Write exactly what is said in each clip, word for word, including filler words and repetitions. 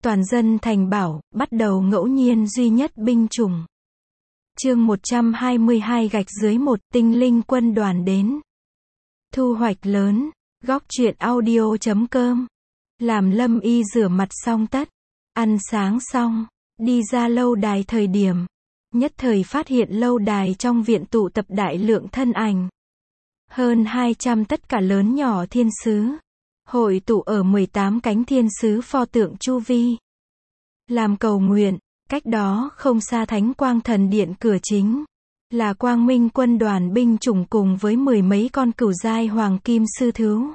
Toàn dân thành bảo, bắt đầu ngẫu nhiên duy nhất binh chủng. Chương một trăm hai mươi hai gạch dưới một, tinh linh quân đoàn đến. Thu hoạch lớn, góc truyện audio chấm com. Làm Lâm Y rửa mặt xong tất, ăn sáng xong, đi ra lâu đài thời điểm. Nhất thời phát hiện lâu đài trong viện tụ tập đại lượng thân ảnh. Hơn hai trăm tất cả lớn nhỏ thiên sứ. Hội tụ ở mười tám cánh thiên sứ pho tượng chu vi. Làm cầu nguyện, cách đó không xa Thánh Quang Thần Điện cửa chính. Là Quang Minh quân đoàn binh chủng cùng với mười mấy con cửu giai hoàng kim sư thú.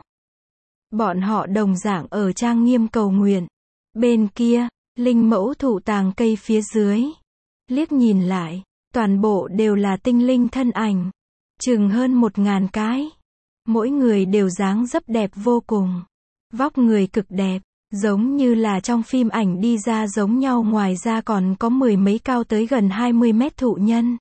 Bọn họ đồng dạng ở trang nghiêm cầu nguyện. Bên kia, linh mẫu thụ tàng cây phía dưới. Liếc nhìn lại, toàn bộ đều là tinh linh thân ảnh. Chừng hơn một ngàn cái. Mỗi người đều dáng dấp đẹp vô cùng. Vóc người cực đẹp, giống như là trong phim ảnh đi ra giống nhau, ngoài ra còn có mười mấy cao tới gần hai mươi mét thụ nhân.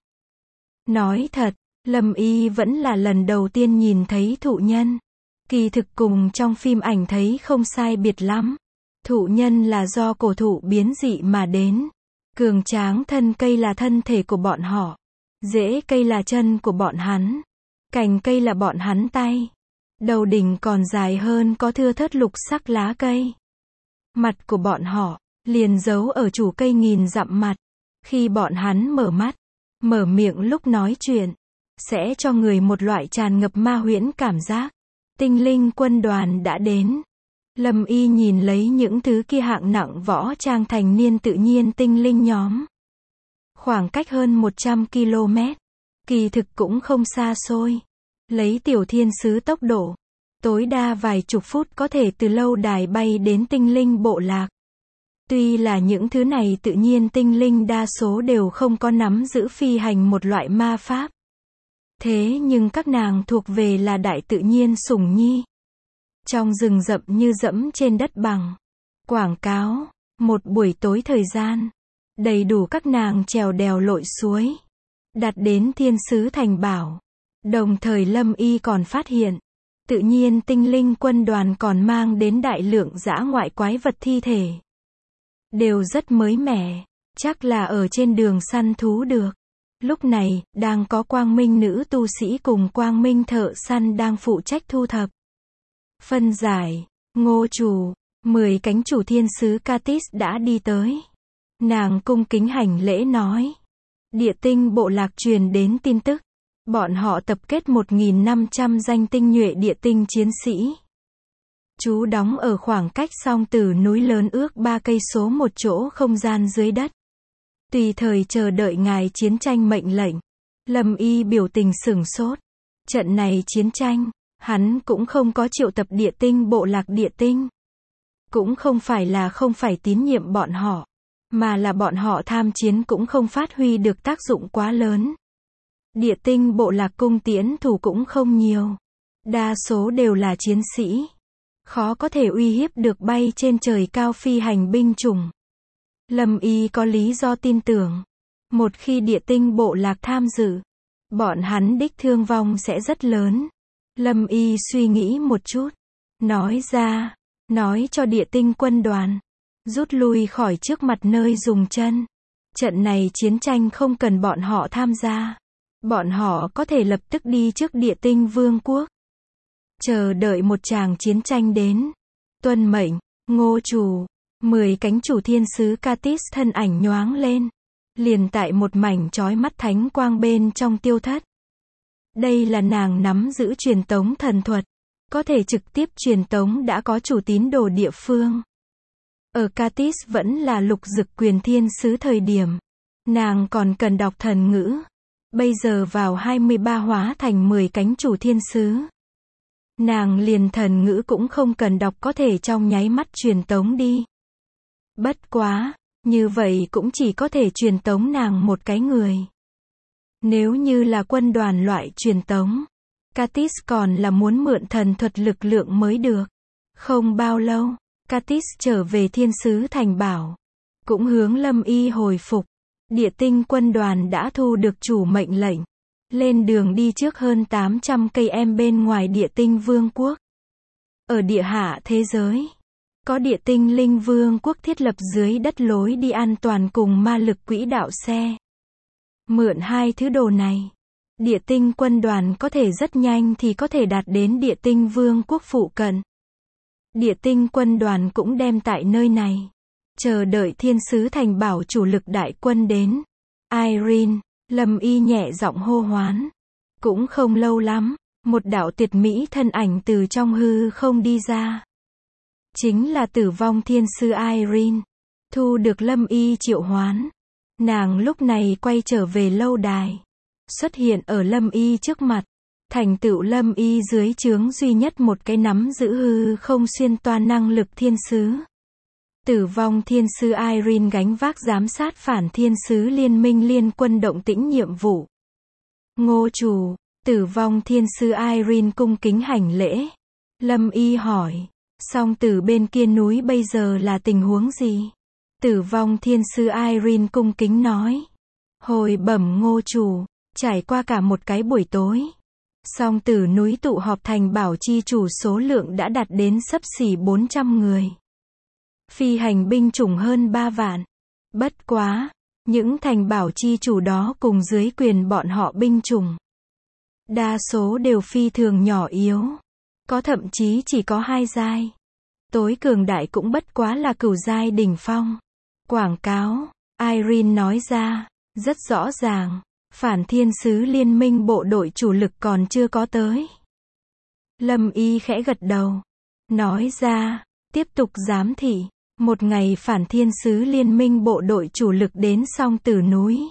Nói thật, Lâm Y vẫn là lần đầu tiên nhìn thấy thụ nhân. Kỳ thực cùng trong phim ảnh thấy không sai biệt lắm. Thụ nhân là do cổ thụ biến dị mà đến. Cường tráng thân cây là thân thể của bọn họ. Rễ cây là chân của bọn hắn. Cành cây là bọn hắn tay. Đầu đỉnh còn dài hơn, có thưa thớt lục sắc lá cây. Mặt của bọn họ, liền giấu ở chủ cây nghìn dặm mặt. Khi bọn hắn mở mắt, mở miệng lúc nói chuyện, sẽ cho người một loại tràn ngập ma huyễn cảm giác. Tinh linh quân đoàn đã đến. Lâm Y nhìn lấy những thứ kia hạng nặng võ trang thành niên tự nhiên tinh linh nhóm. Khoảng cách hơn một trăm ki lô mét. Kỳ thực cũng không xa xôi. Lấy tiểu thiên sứ tốc độ, tối đa vài chục phút có thể từ lâu đài bay đến tinh linh bộ lạc. Tuy là những thứ này tự nhiên tinh linh đa số đều không có nắm giữ phi hành một loại ma pháp. Thế nhưng các nàng thuộc về là đại tự nhiên sủng nhi. Trong rừng rậm như dẫm trên đất bằng. Quảng cáo, một buổi tối thời gian, đầy đủ các nàng trèo đèo lội suối. Đặt đến thiên sứ thành bảo. Đồng thời Lâm Y còn phát hiện, tự nhiên tinh linh quân đoàn còn mang đến đại lượng dã ngoại quái vật thi thể. Đều rất mới mẻ, chắc là ở trên đường săn thú được. Lúc này, đang có quang minh nữ tu sĩ cùng quang minh thợ săn đang phụ trách thu thập. Phân giải, Ngô chủ, mười cánh chủ thiên sứ Katis đã đi tới. Nàng cung kính hành lễ nói. Địa tinh bộ lạc truyền đến tin tức. Bọn họ tập kết một nghìn năm trăm danh tinh nhuệ địa tinh chiến sĩ. Trú đóng ở khoảng cách song tử núi lớn ước ba cây số một chỗ không gian dưới đất. Tùy thời chờ đợi ngài chiến tranh mệnh lệnh. Lâm Y biểu tình sửng sốt. Trận này chiến tranh, hắn cũng không có triệu tập địa tinh bộ lạc địa tinh. Cũng không phải là không phải tín nhiệm bọn họ, mà là bọn họ tham chiến cũng không phát huy được tác dụng quá lớn. Địa tinh bộ lạc cung tiễn thủ cũng không nhiều. Đa số đều là chiến sĩ. Khó có thể uy hiếp được bay trên trời cao phi hành binh chủng. Lâm Y có lý do tin tưởng. Một khi địa tinh bộ lạc tham dự, bọn hắn đích thương vong sẽ rất lớn. Lâm Y suy nghĩ một chút. Nói ra, nói cho địa tinh quân đoàn. Rút lui khỏi trước mặt nơi dùng chân. Trận này chiến tranh không cần bọn họ tham gia. Bọn họ có thể lập tức đi trước địa tinh vương quốc. Chờ đợi một tràng chiến tranh đến. Tuân mệnh, Ngô chủ. Mười cánh chủ thiên sứ Katis thân ảnh nhoáng lên. Liền tại một mảnh chói mắt thánh quang bên trong tiêu thất. Đây là nàng nắm giữ truyền tống thần thuật. Có thể trực tiếp truyền tống đã có chủ tín đồ địa phương. Ở Katis vẫn là lục dực quyền thiên sứ thời điểm. Nàng còn cần đọc thần ngữ. Bây giờ vào hai mươi ba hóa thành mười cánh chủ thiên sứ. Nàng liền thần ngữ cũng không cần đọc, có thể trong nháy mắt truyền tống đi. Bất quá, như vậy cũng chỉ có thể truyền tống nàng một cái người. Nếu như là quân đoàn loại truyền tống, Katis còn là muốn mượn thần thuật lực lượng mới được. Không bao lâu, Katis trở về thiên sứ thành bảo. Cũng hướng Lâm Y hồi phục. Địa tinh quân đoàn đã thu được chủ mệnh lệnh. Lên đường đi trước hơn tám trăm cây em bên ngoài địa tinh vương quốc. Ở địa hạ thế giới, có địa tinh linh vương quốc thiết lập dưới đất lối đi an toàn cùng ma lực quỹ đạo xe. Mượn hai thứ đồ này, địa tinh quân đoàn có thể rất nhanh thì có thể đạt đến địa tinh vương quốc phụ cận. Địa tinh quân đoàn cũng đem tại nơi này, chờ đợi thiên sứ thành bảo chủ lực đại quân đến. Irene, Lâm Y nhẹ giọng hô hoán. Cũng không lâu lắm, một đạo tuyệt mỹ thân ảnh từ trong hư không đi ra. Chính là tử vong thiên sứ Irene. Thu được Lâm Y triệu hoán, nàng lúc này quay trở về lâu đài, xuất hiện ở Lâm Y trước mặt, thành tựu Lâm Y dưới trướng duy nhất một cái nắm giữ hư không xuyên toa năng lực thiên sứ. Tử vong thiên sứ Irene gánh vác giám sát phản thiên sứ liên minh liên quân động tĩnh nhiệm vụ. Ngô chủ, tử vong thiên sứ Irene cung kính hành lễ. Lâm Y hỏi, song tử bên kia núi bây giờ là tình huống gì? Tử vong thiên sứ Irene cung kính nói. Hồi bẩm ngô chủ, trải qua cả một cái buổi tối, song tử núi tụ họp thành bảo chi chủ số lượng đã đạt đến xấp xỉ bốn trăm người. Phi hành binh chủng hơn ba vạn. Bất quá, những thành bảo chi chủ đó cùng dưới quyền bọn họ binh chủng, đa số đều phi thường nhỏ yếu. Có thậm chí chỉ có hai giai. Tối cường đại cũng bất quá là cửu giai đỉnh phong. Quảng cáo, Irene nói ra, rất rõ ràng, phản thiên sứ liên minh bộ đội chủ lực còn chưa có tới. Lâm Y khẽ gật đầu, nói ra, tiếp tục giám thị, một ngày phản thiên sứ liên minh bộ đội chủ lực đến Song Tử núi.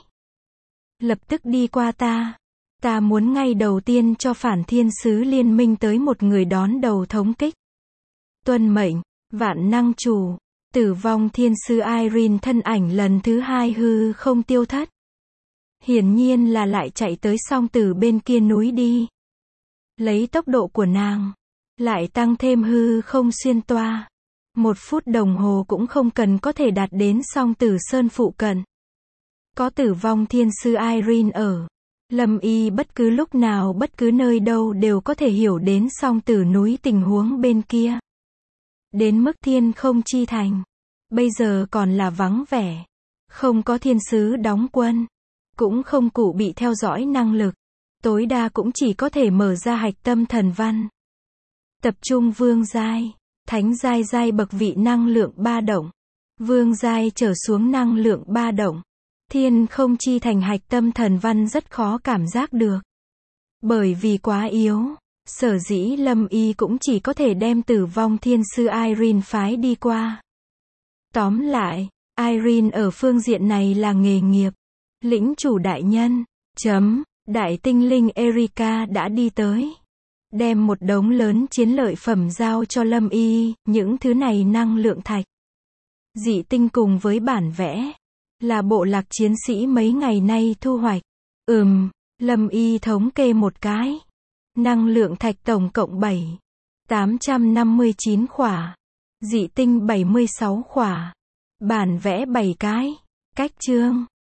Lập tức đi qua ta. Ta muốn ngay đầu tiên cho phản thiên sứ liên minh tới một người đón đầu thống kích. Tuân mệnh, vạn năng chủ. Tử vong thiên sứ Irene thân ảnh lần thứ hai hư không tiêu thất. Hiển nhiên là lại chạy tới Song Tử bên kia núi đi. Lấy tốc độ của nàng, lại tăng thêm hư không xuyên toa, một phút đồng hồ cũng không cần có thể đạt đến Song Tử Sơn phụ cận. Có tử vong thiên sứ Irene ở, Lâm Y bất cứ lúc nào bất cứ nơi đâu đều có thể hiểu đến Song Tử núi tình huống bên kia. Đến mức thiên không chi thành, bây giờ còn là vắng vẻ, không có thiên sứ đóng quân, cũng không cụ bị theo dõi năng lực, tối đa cũng chỉ có thể mở ra hạch tâm thần văn. Tập trung vương giai, thánh giai giai bậc vị năng lượng ba động, vương giai trở xuống năng lượng ba động, thiên không chi thành hạch tâm thần văn rất khó cảm giác được. Bởi vì quá yếu, sở dĩ Lâm Y cũng chỉ có thể đem tử vong thiên sư Irene phái đi qua. Tóm lại, Irene ở phương diện này là nghề nghiệp. Lĩnh chủ đại nhân, chấm, đại tinh linh Erika đã đi tới. Đem một đống lớn chiến lợi phẩm giao cho Lâm Y, những thứ này năng lượng thạch, dị tinh cùng với bản vẽ, là bộ lạc chiến sĩ mấy ngày nay thu hoạch. Ừm, Lâm Y thống kê một cái. Năng lượng thạch tổng cộng bảy nghìn tám trăm năm mươi chín khỏa. Dị tinh bảy mươi sáu khỏa. Bản vẽ bảy cái. Cách chương.